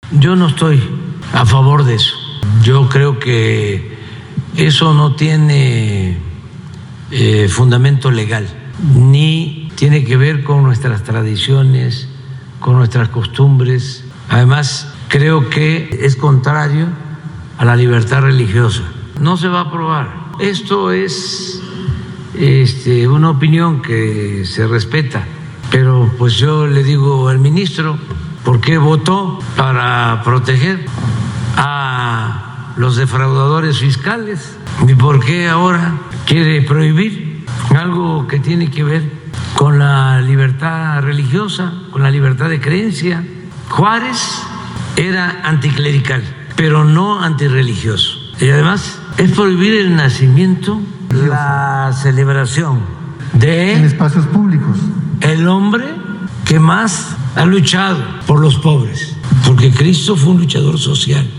Yo no estoy a favor de eso. Yo creo que eso no tiene fundamento legal, ni tiene que ver con nuestras tradiciones, con nuestras costumbres. Además, creo que es contrario a la libertad religiosa. No se va a aprobar. Esto es una opinión que se respeta, pero pues yo le digo al ministro, ¿por qué votó para proteger a los defraudadores fiscales? ¿Y por qué ahora quiere prohibir algo que tiene que ver con la libertad religiosa, con la libertad de creencia? Juárez era anticlerical, pero no antirreligioso. Y además es prohibir el nacimiento, la celebración en espacios públicos. El hombre que más ha luchado por los pobres, porque Cristo fue un luchador social.